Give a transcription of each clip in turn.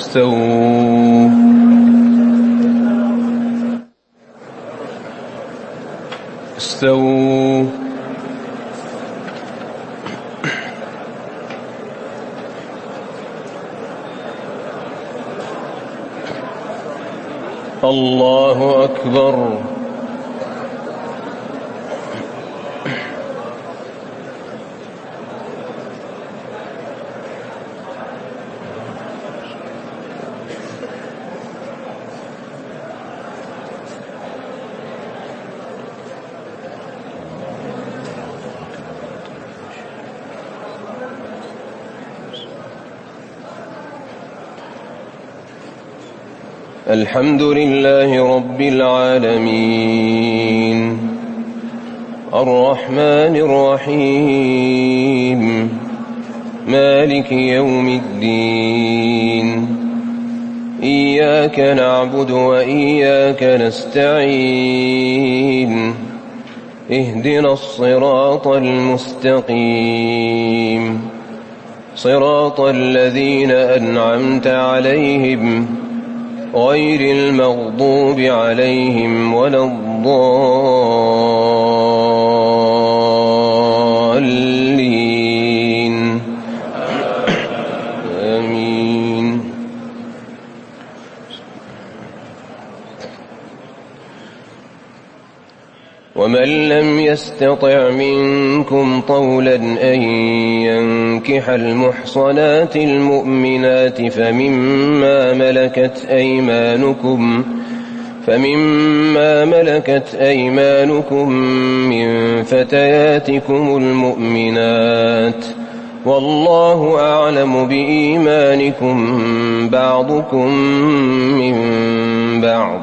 استووا. استووا. الله أكبر. الحمد لله رب العالمين الرحمن الرحيم مالك يوم الدين إياك نعبد وإياك نستعين اهدنا الصراط المستقيم صراط الذين أنعمت عليهم غير المغضوب عليهم ولا الضالين آمين. ومن لم يستطع منكم طولا أن ينكح المحصنات المؤمنات فمما ملكت أيمانكم من فتياتكم المؤمنات والله أعلم بإيمانكم بعضكم من بعض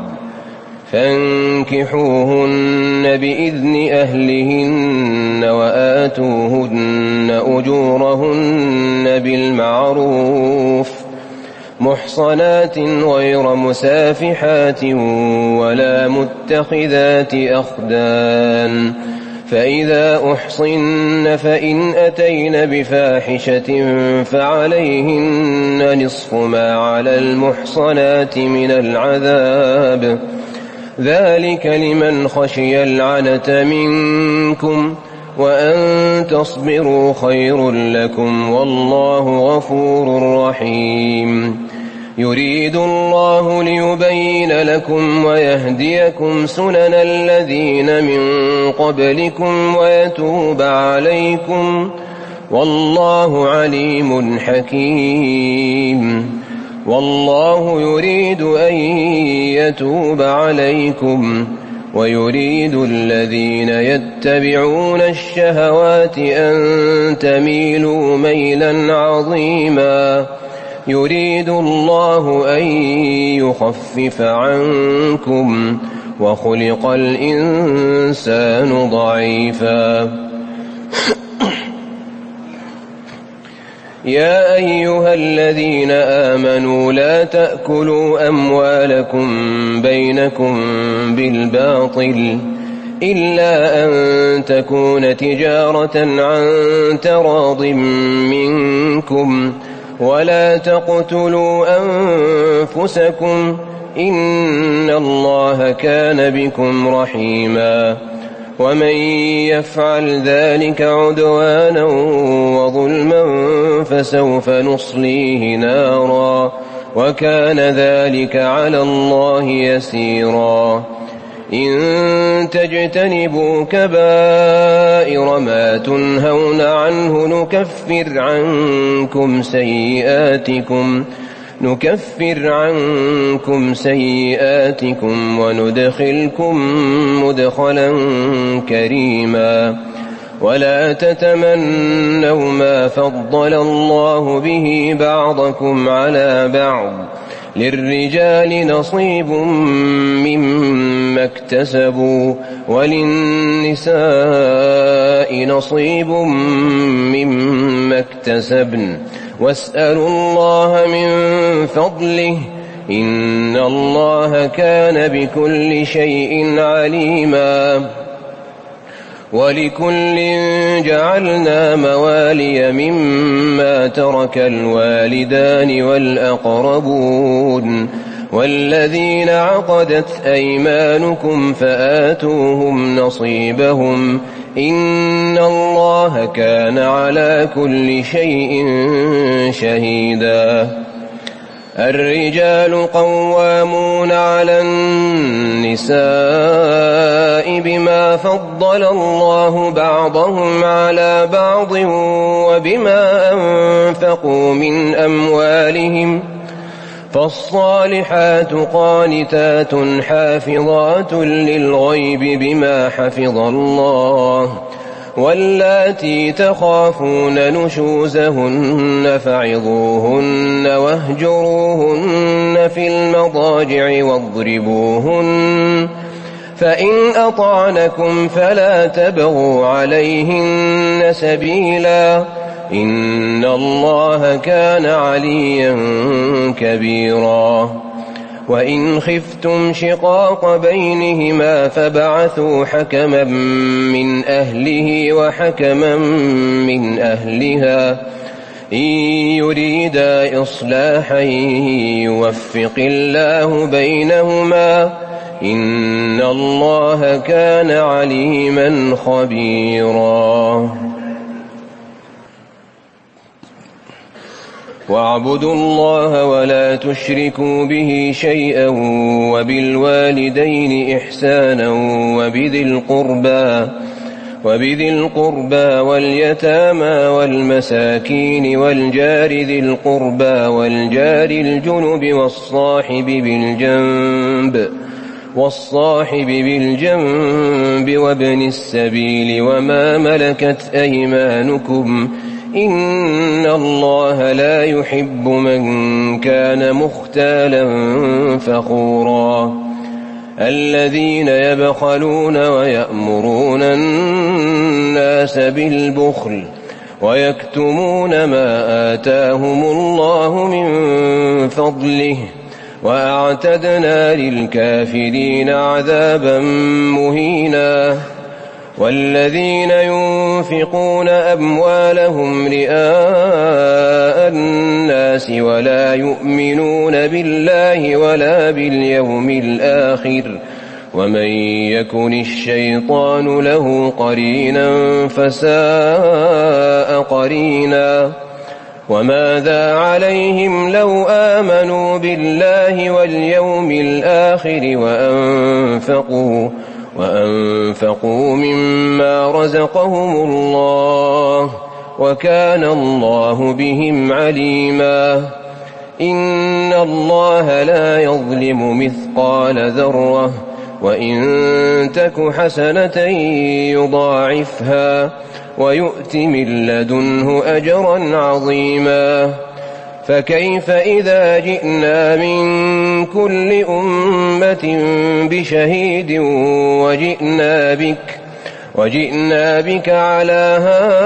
فانكحوهن بإذن أهلهن وآتوهن أجورهن بالمعروف محصنات غير مسافحات ولا متخذات أخدان فإذا أحصن فإن أتين بفاحشة فعليهن نصف ما على المحصنات من العذاب ذلك لمن خشي العنة منكم وأن تصبروا خير لكم والله غفور رحيم. يريد الله ليبين لكم ويهديكم سنن الذين من قبلكم ويتوب عليكم والله عليم حكيم. والله يريد أن يتوب عليكم ويريد الذين يتبعون الشهوات أن تميلوا ميلا عظيما. يريد الله أن يخفف عنكم وخلق الإنسان ضعيفا. يا أيها الذين آمنوا لا تأكلوا أموالكم بينكم بالباطل إلا أن تكون تجارة عن تراض منكم ولا تقتلوا أنفسكم إن الله كان بكم رحيما. ومن يفعل ذلك عدوانا وظلما فسوف نصليه نارا وكان ذلك على الله يسيرا. إن تجتنبوا كبائر ما تنهون عنه نكفر عنكم سيئاتكم وندخلكم مدخلا كريما. ولا تتمنوا ما فضل الله به بعضكم على بعض للرجال نصيب مما اكتسبوا وللنساء نصيب مما اكتسبن واسألوا الله من فضله إن الله كان بكل شيء عليما. ولكل جعلنا موالي مما ترك الوالدان والأقربون والذين عقدت أيمانكم فآتوهم نصيبهم إن الله كان على كل شيء شهيدا. الرجال قوامون على النساء بما فضل الله بعضهم على بعض وبما أنفقوا من أموالهم فالصالحات قانتات حافظات للغيب بما حفظ الله واللاتي تخافون نشوزهن فعظوهن واهجروهن في المضاجع واضربوهن فإن أطعنكم فلا تبغوا عليهن سبيلا إن الله كان عليا كبيرا. وإن خفتم شقاق بينهما فبعثوا حكما من أهله وحكما من أهلها إن يريدا إصلاحا يوفق الله بينهما إن الله كان عليما خبيرا. واعبدوا الله ولا تشركوا به شيئا وبالوالدين إحسانا وبذي القربى واليتامى والمساكين والجار ذي القربى والجار الجنب والصاحب بالجنب وابن السبيل وما ملكت أيمانكم إن الله لا يحب من كان مختالا فخورا. الذين يبخلون ويأمرون الناس بالبخل ويكتمون ما آتاهم الله من فضله وأعتدنا للكافرين عذابا مهينا. والذين ينفقون أموالهم رئاء الناس ولا يؤمنون بالله ولا باليوم الآخر ومن يكن الشيطان له قرينا فساء قرينا. وماذا عليهم لو آمنوا بالله واليوم الآخر وأنفقوا مما رزقهم الله وكان الله بهم عليما. إن الله لا يظلم مثقال ذرة وإن تك حسنة يضاعفها ويؤت من لدنه أجرا عظيما. فكيف إذا جئنا من كل أمة بشهيد وجئنا بك على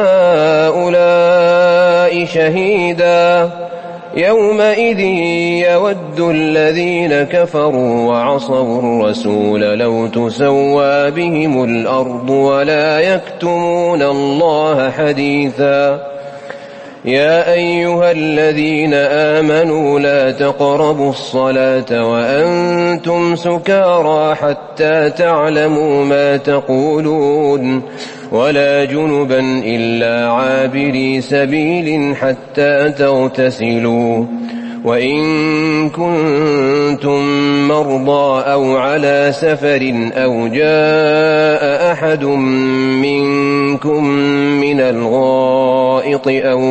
هؤلاء شهيدا يومئذ يود الذين كفروا وعصوا الرسول لو تسوى بهم الأرض ولا يكتمون الله حديثا. يا أيها الذين آمنوا لا تقربوا الصلاة وأنتم سكارى حتى تعلموا ما تقولون ولا جنبا إلا عابري سبيل حتى تغتسلوا وإن كنتم مرضى أو على سفر أو جاء أحد منكم من الغائط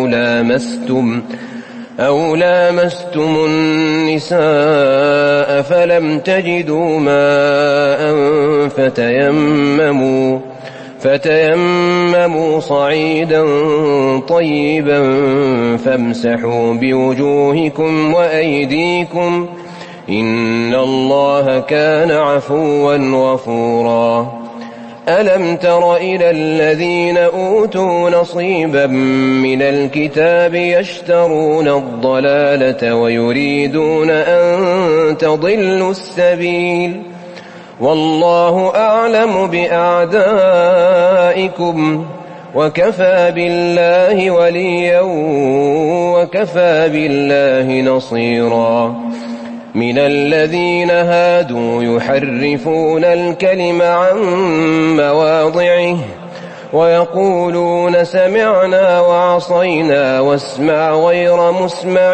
أو لامستم النساء فلم تجدوا ماء فتيمموا صعيدا طيبا فامسحوا بوجوهكم وأيديكم إن الله كان عفوا غفورا. ألم تر إلى الذين أوتوا نصيبا من الكتاب يشترون الضلالة ويريدون أن تضلوا السبيل والله أعلم بأعدائكم وكفى بالله وليا وكفى بالله نصيرا من الذين هادوا يحرفون الكلم عن مواضعه ويقولون سمعنا وعصينا واسمع غير مسمع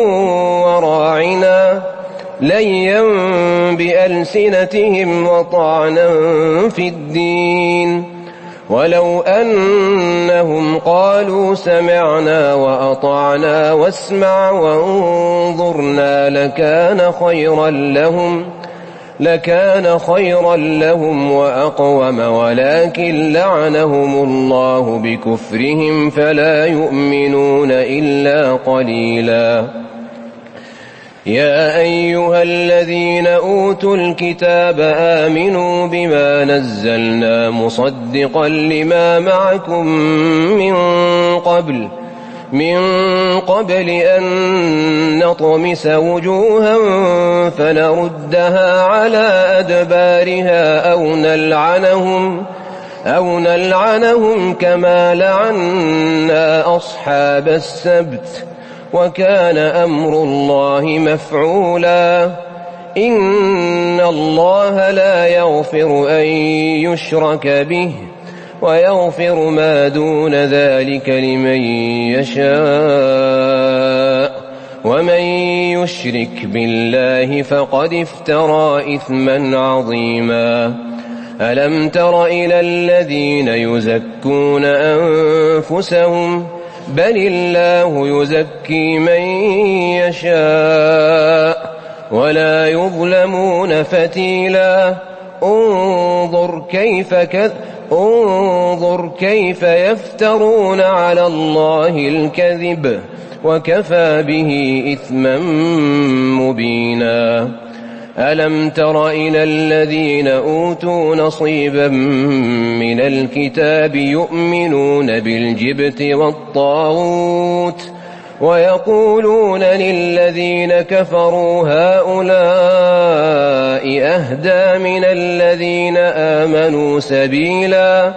وراعنا ليا بألسنتهم وطعنا في الدين ولو أنهم قالوا سمعنا وأطعنا واسمع وانظرنا لكان خيرا لهم وأقوم ولكن لعنهم الله بكفرهم فلا يؤمنون إلا قليلا يا أيها الذين أوتوا الكتاب آمنوا بما نزلنا مصدقا لما معكم من قبل أن نطمس وجوها فنردها على أدبارها أو نلعنهم كما لعنا أصحاب السبت وكان أمر الله مفعولا إن الله لا يغفر أن يشرك به ويغفر ما دون ذلك لمن يشاء ومن يشرك بالله فقد افترى إثما عظيما ألم تر إلى الذين يزكون أنفسهم بل الله يزكي من يشاء ولا يظلمون فتيلا انظر كيف يفترون على الله الكذب وكفى به إثما مبينا ألم تر إلى الذين أوتوا نصيبا من الكتاب يؤمنون بالجبت والطاغوت ويقولون للذين كفروا هؤلاء أهدى من الذين آمنوا سبيلا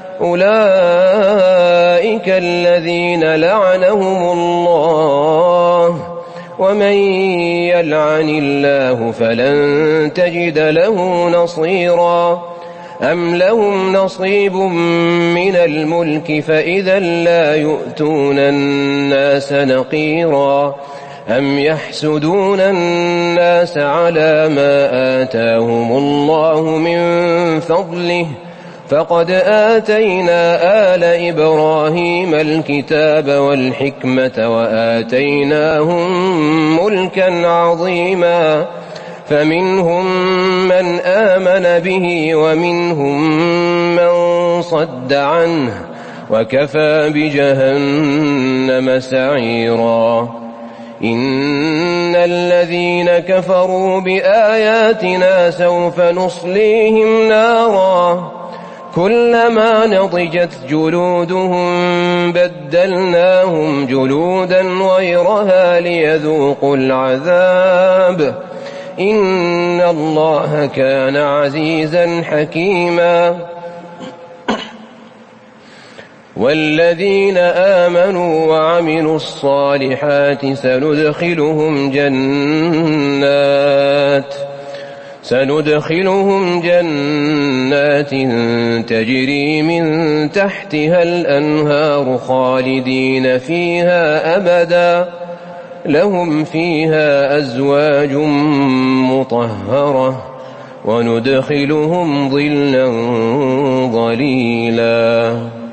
أولئك الذين لعنهم الله ومن يلعن الله فلن تجد له نصيرا أم لهم نصيب من الملك فإذا لا يؤتون الناس نقيرا أم يحسدون الناس على ما آتاهم الله من فضله فقد آتينا آل إبراهيم الكتاب والحكمة وآتيناهم ملكا عظيما فمنهم من آمن به ومنهم من صد عنه وكفى بجهنم سعيرا إن الذين كفروا بآياتنا سوف نصليهم نارا كلما نضجت جلودهم بدلناهم جلودا غيرها ليذوقوا العذاب إن الله كان عزيزا حكيما والذين آمنوا وعملوا الصالحات سندخلهم جنات تجري من تحتها الأنهار خالدين فيها أبدا لهم فيها أزواج مطهرة وندخلهم ظلا ظليلا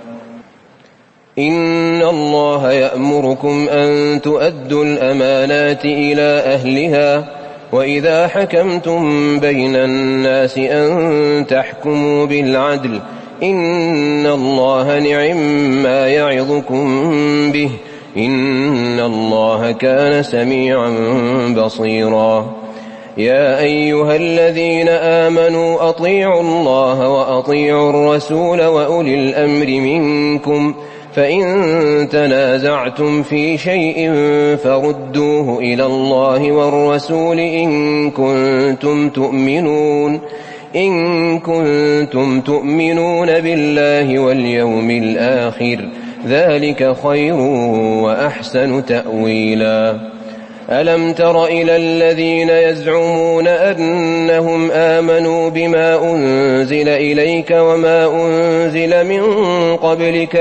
إن الله يأمركم أن تؤدوا الأمانات إلى أهلها وإذا حكمتم بين الناس أن تحكموا بالعدل إن الله نعم ما يعظكم به إن الله كان سميعا بصيرا يا أيها الذين آمنوا أطيعوا الله وأطيعوا الرسول وأولي الأمر منكم فإن تنازعتم في شيء فردوه إلى الله والرسول إن إن كنتم تؤمنون بالله واليوم الآخر ذلك خير وأحسن تأويلا ألم تر إلى الذين يزعمون أنهم آمنوا بما أنزل إليك وما أنزل من قبلك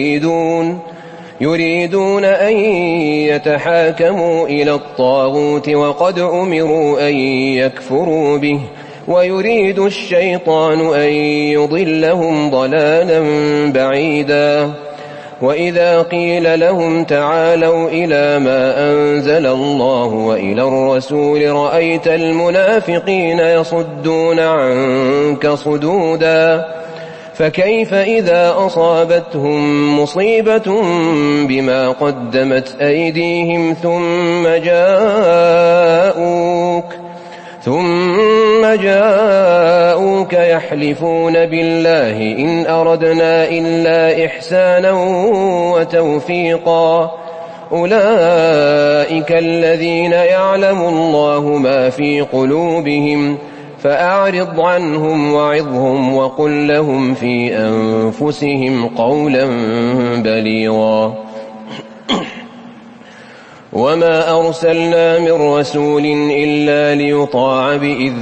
يريدون أن يتحاكموا إلى الطاغوت وقد أمروا أن يكفروا به ويريد الشيطان أن يضلهم ضلالا بعيدا وإذا قيل لهم تعالوا إلى ما أنزل الله وإلى الرسول رأيت المنافقين يصدون عنك صدودا فكيف إذا أصابتهم مصيبة بما قدمت أيديهم ثم جاءوك يحلفون بالله إن أردنا إلا إحسانا وتوفيقا أولئك الذين يعلم الله ما في قلوبهم فأعرض عنهم وعظهم وقل لهم في أنفسهم قولا بليغا وما أرسلنا من رسول إلا ليطاع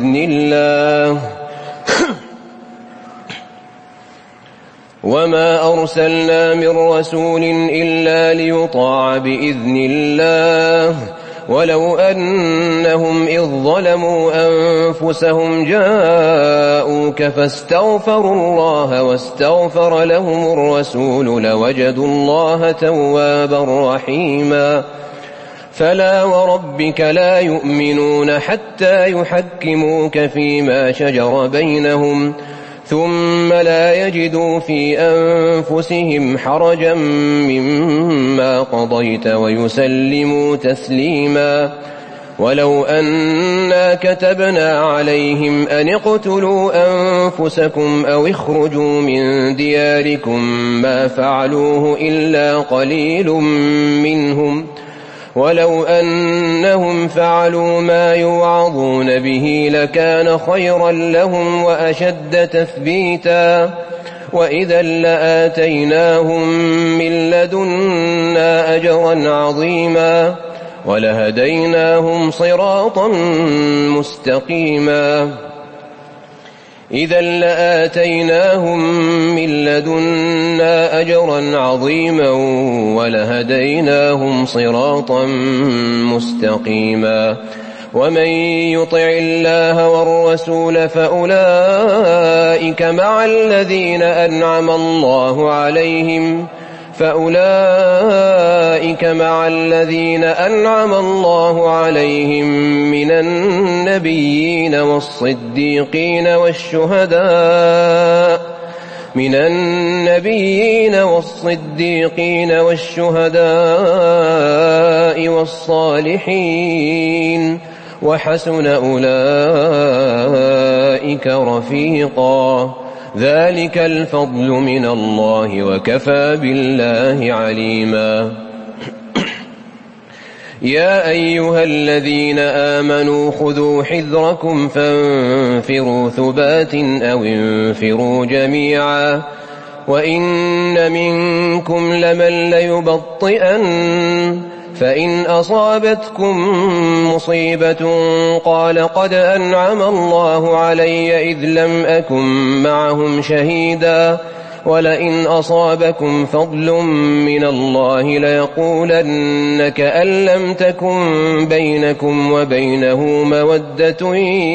بإذن الله ولو أنهم إذ ظلموا أنفسهم جاءوك فاستغفروا الله واستغفر لهم الرسول لوجدوا الله توابا رحيما فلا وربك لا يؤمنون حتى يحكموك فيما شجر بينهم ثم لا يجدوا في أنفسهم حرجا مما قضيت ويسلموا تسليما ولو أنا كتبنا عليهم أن اقتلوا أنفسكم أو اخرجوا من دياركم ما فعلوه إلا قليل منهم ولو أنهم فعلوا ما يوعظون به لكان خيرا لهم وأشد تثبيتا وإذا لآتيناهم من لدنا أجرا عظيما ولهديناهم صراطا مستقيما إذا لآتيناهم من لدنا أجرا عظيما ولهديناهم صراطا مستقيما ومن يطع الله والرسول فأولئك مع الذين أنعم الله عليهم من النبيين والصديقين والشهداء والصالحين وحسن أولئك رفيقا ذلك الفضل من الله وكفى بالله عليما يا أيها الذين آمنوا خذوا حذركم فانفروا ثبات أو انفروا جميعا وإن منكم لمن ليبطئن فإن أصابتكم مصيبة قال قد أنعم الله علي إذ لم أكن معهم شهيدا ولئن أصابكم فضل من الله ليقولن كأن لم تكن بينكم وبينه مودة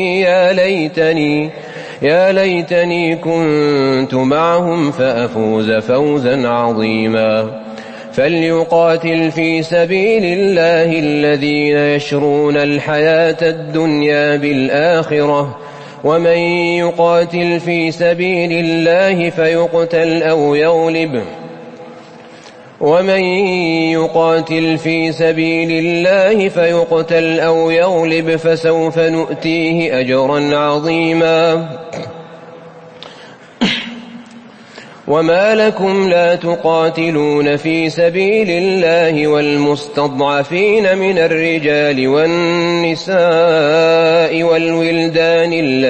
يا ليتني كنت معهم فأفوز فوزا عظيما فليقاتل في سبيل الله الذين يشرون الحياة الدنيا بالآخرة ومن يقاتل في سبيل الله فيقتل أو يغلب فسوف نؤتيه أجرا عظيما وما لكم لا تقاتلون في سبيل الله والمستضعفين من الرجال والنساء والولدان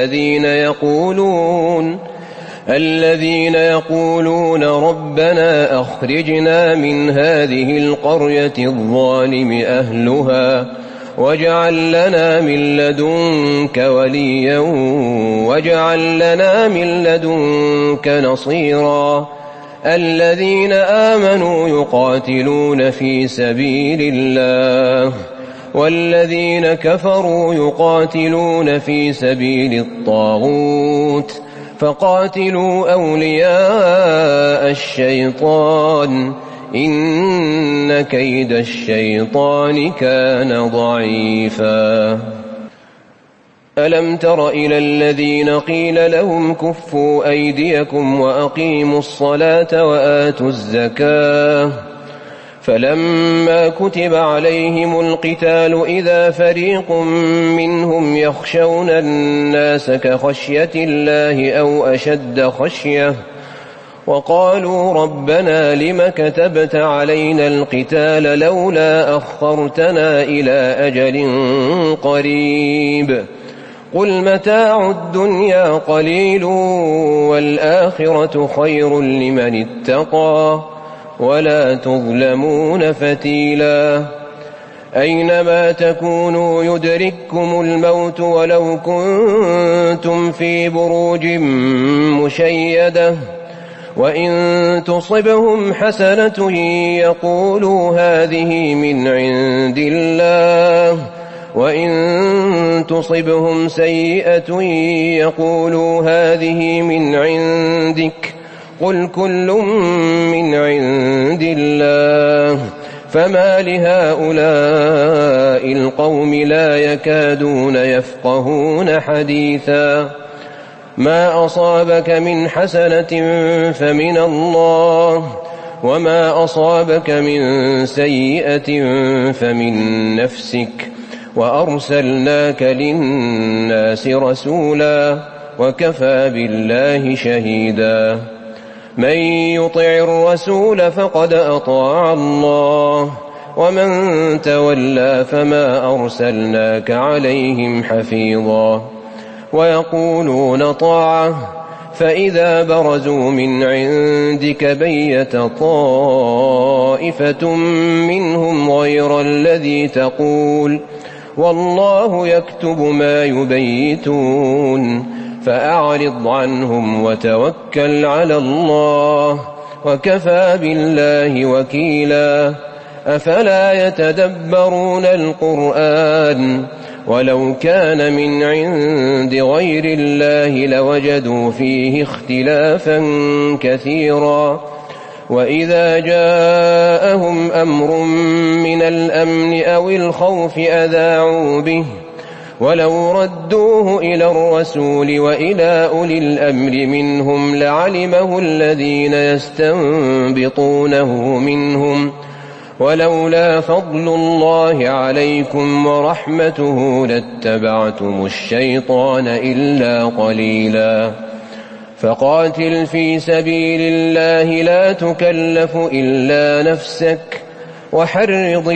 الذين يقولون ربنا أخرجنا من هذه القرية الظالم أهلها واجعل لنا من لدنك وليا واجعل لنا من لدنك نصيرا الذين آمنوا يقاتلون في سبيل الله والذين كفروا يقاتلون في سبيل الطاغوت فقاتلوا أولياء الشيطان إن كيد الشيطان كان ضعيفا ألم تر إلى الذين قيل لهم كفوا أيديكم وأقيموا الصلاة وآتوا الزكاة فلما كتب عليهم القتال إذا فريق منهم يخشون الناس كخشية الله أو أشد خشية وقالوا ربنا لم كتبت علينا القتال لولا أخرتنا إلى أجل قريب قل متاع الدنيا قليل والآخرة خير لمن اتقى ولا تظلمون فتيلا أينما تكونوا يدرككم الموت ولو كنتم في بروج مشيدة وإن تصبهم حسنة يقولوا هذه من عند الله وإن تصبهم سيئة يقولوا هذه من عندك قل كل من عند الله فما لهؤلاء القوم لا يكادون يفقهون حديثا ما أصابك من حسنة فمن الله وما أصابك من سيئة فمن نفسك وأرسلناك للناس رسولا وكفى بالله شهيدا من يطع الرسول فقد أطاع الله ومن تولى فما أرسلناك عليهم حفيظا ويقولون طاعة فإذا برزوا من عندك بيت طائفة منهم غير الذي تقول والله يكتب ما يبيتون فأعرض عنهم وتوكل على الله وكفى بالله وكيلا أفلا يتدبرون القرآن ولو كان من عند غير الله لوجدوا فيه اختلافا كثيرا وإذا جاءهم أمر من الأمن أو الخوف أذاعوا به ولو ردوه إلى الرسول وإلى أولي الأمر منهم لعلمه الذين يستنبطونه منهم ولولا فضل الله عليكم ورحمته لاتبعتم الشيطان إلا قليلا فقاتل في سبيل الله لا تكلف إلا نفسك وحرض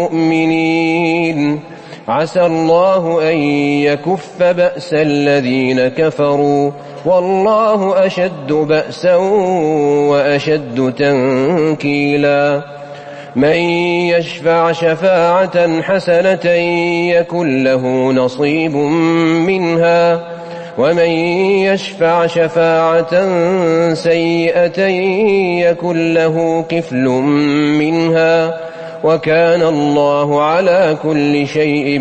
المؤمنين عسى الله أن يكف بأس الذين كفروا والله أشد بأسا وأشد تنكيلا من يشفع شفاعة حسنة يكن له نصيب منها ومن يشفع شفاعة سيئة يكن له كفل منها وكان الله على كل شيء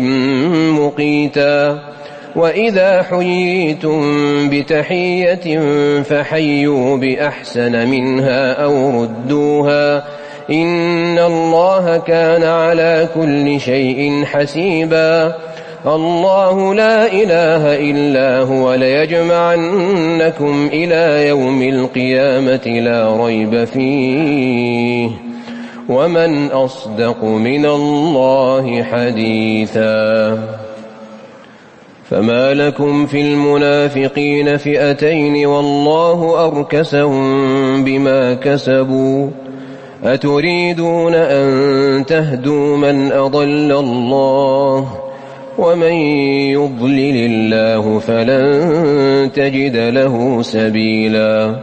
مقيتا وإذا حييتم بتحية فحيوا بأحسن منها أو ردوها إن الله كان على كل شيء حسيبا الله لا إله إلا هو ليجمعنكم إلى يوم القيامة لا ريب فيه ومن أصدق من الله حديثا فما لكم في المنافقين فئتين والله أركسهم بما كسبوا أتريدون أن تهدوا من أضل الله ومن يضلل الله فلن تجد له سبيلا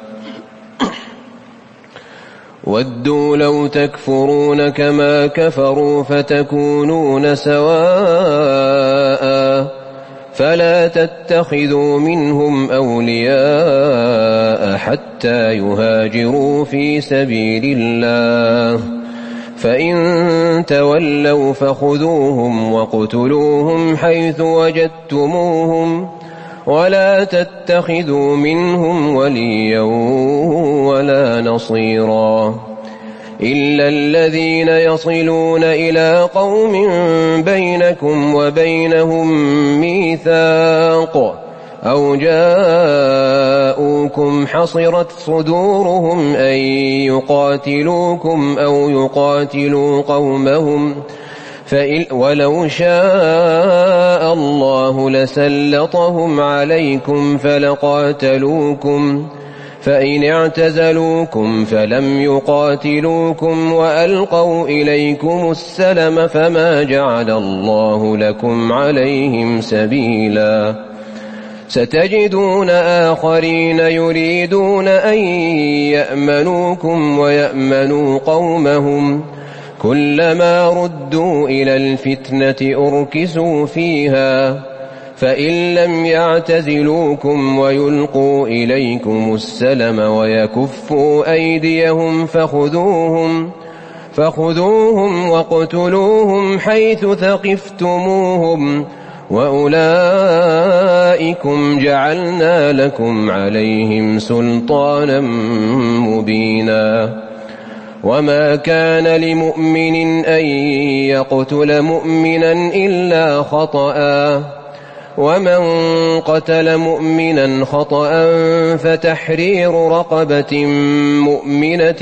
ودوا لو تكفرون كما كفروا فتكونون سواء فلا تتخذوا منهم أولياء حتى يهاجروا في سبيل الله فإن تولوا فخذوهم واقتلوهم حيث وجدتموهم ولا تتخذوا منهم وليا ولا نصيرا إلا الذين يصلون إلى قوم بينكم وبينهم ميثاق أو جاءوكم حصرت صدورهم أن يقاتلوكم أو يقاتلوا قومهم ولو شاء الله لسلطهم عليكم فلقاتلوكم فإن اعتزلوكم فلم يقاتلوكم وألقوا إليكم السلم فما جعل الله لكم عليهم سبيلا ستجدون آخرين يريدون أن يأمنوكم ويأمنوا قومهم كلما ردوا إلى الفتنة أركسوا فيها فإن لم يعتزلوكم ويلقوا إليكم السلم ويكفوا أيديهم فخذوهم واقتلوهم حيث ثقفتموهم وأولئكم جعلنا لكم عليهم سلطانا مبينا وما كان لمؤمن أن يقتل مؤمنا إلا خطأ ومن قتل مؤمنا خطأ فتحرير رقبة مؤمنة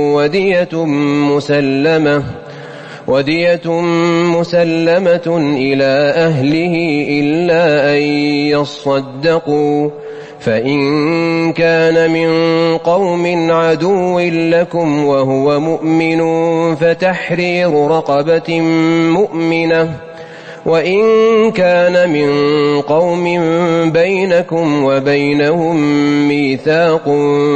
ودية مسلمة إلى أهله إلا أن يصدقوا فإن كان من قوم عدو لكم وهو مؤمن فتحرير رقبة مؤمنة وإن كان من قوم بينكم وبينهم ميثاق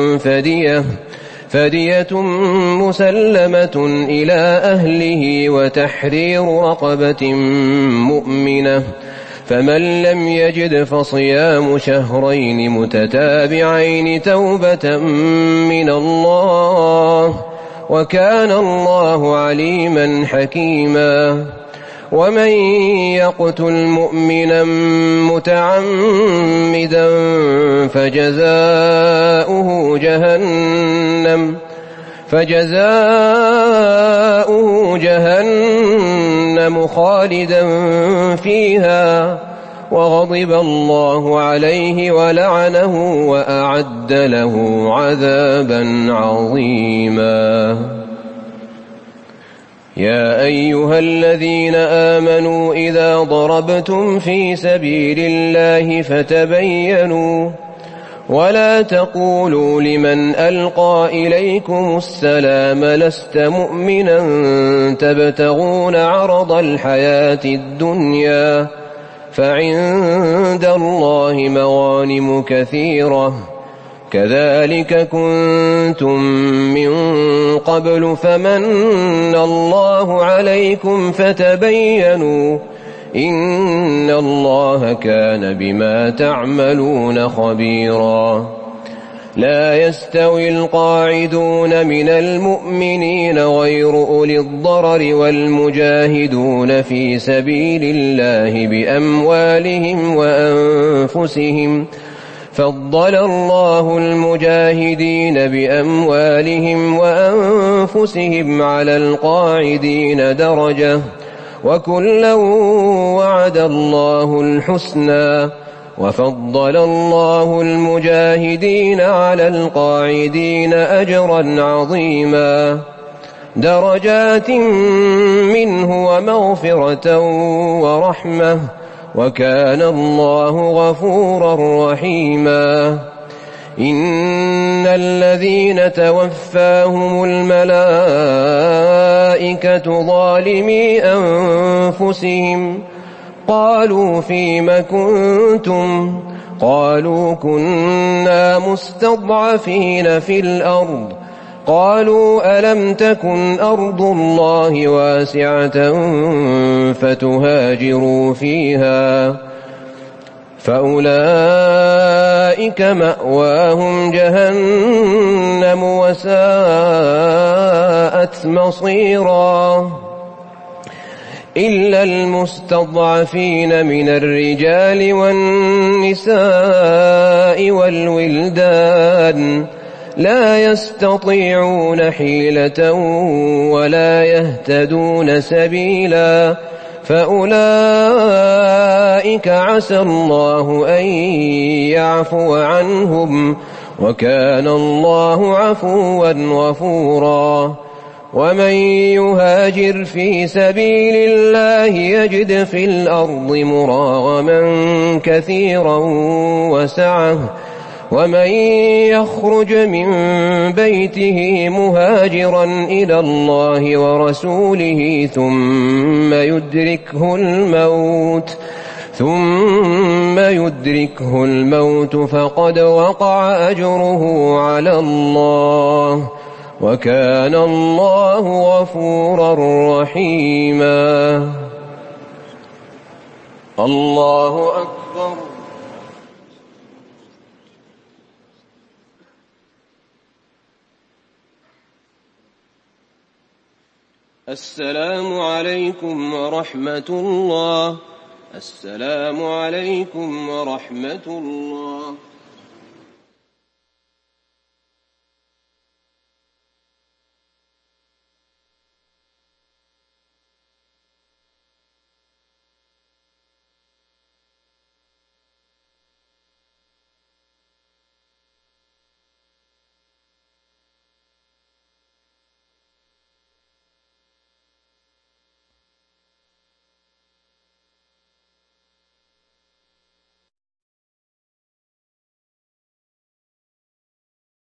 فدية مسلمة إلى أهله وتحرير رقبة مؤمنة فمن لم يجد فصيام شهرين متتابعين توبة من الله وكان الله عليما حكيما ومن يقتل مؤمنا متعمدا فجزاؤه جهنم خالدا فيها وغضب الله عليه ولعنه وأعد له عذابا عظيما يا أيها الذين آمنوا إذا ضربتم في سبيل الله فتبينوا ولا تقولوا لمن ألقى إليكم السلام لست مؤمنا تبتغون عرض الحياة الدنيا فعند الله مغانم كثيرة كذلك كنتم من قبل فمن الله عليكم فتبينوا إن الله كان بما تعملون خبيرا لا يستوي القاعدون من المؤمنين غير أولي الضرر والمجاهدون في سبيل الله بأموالهم وأنفسهم فضل الله المجاهدين بأموالهم وأنفسهم على القاعدين درجة وكلا وعد الله الحسنى وفضل الله المجاهدين على القاعدين أجرا عظيما درجات منه ومغفرة ورحمة وكان الله غفورا رحيما. إن الذين توفاهم الملائكة ظالمي أنفسهم قالوا فيم كنتم قالوا كنا مستضعفين في الأرض قالوا ألم تكن أرض الله واسعة فتهاجروا فيها فأولئك مأواهم جهنم وساءت مصيرا. إلا المستضعفين من الرجال والنساء والولدان لا يستطيعون حيلة ولا يهتدون سبيلا فأولئك عسى الله أن يعفو عنهم وكان الله عفوا غفورا. ومن يهاجر في سبيل الله يجد في الأرض مراغما كثيرا وسعة ومن يخرج من بيته مهاجرا إلى الله ورسوله ثم يدركه الموت فقد وقع أجره على الله وكان الله غفورا رحيما. الله أكبر. السلام عليكم ورحمة الله. السلام عليكم ورحمة الله.